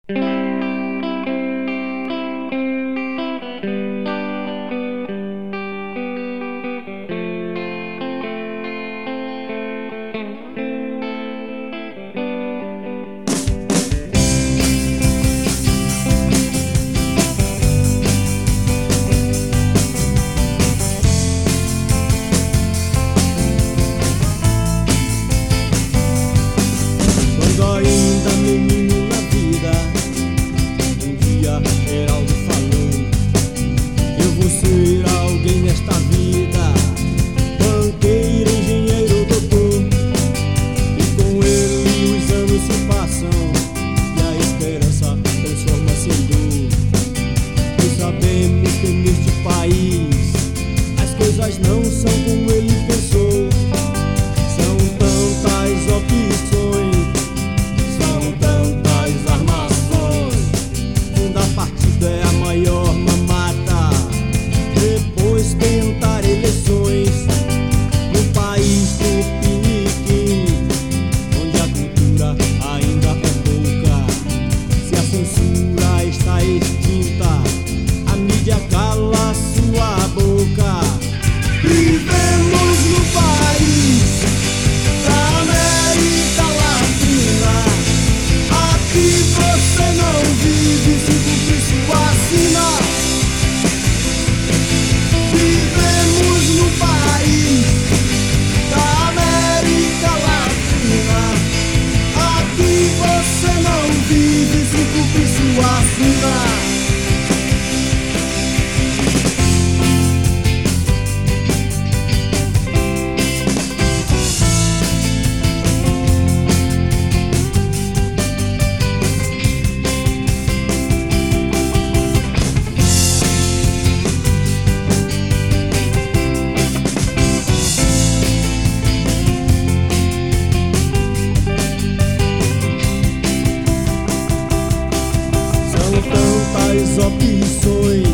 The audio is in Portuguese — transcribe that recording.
Não são como ele pensou. São tantas opções, são tantas armações. Funda partida é a maior mamata. Depois tentar eleições no país do piniquim, onde a cultura ainda é pouca. Se a censura está extinta, a mídia cala sua boca. Vivemos no país da América Latina. Aqui você não vive se cumprir sua sina. Vivemos no país da América Latina. Aqui você não vive se cumprir sua sina. Tantas opções,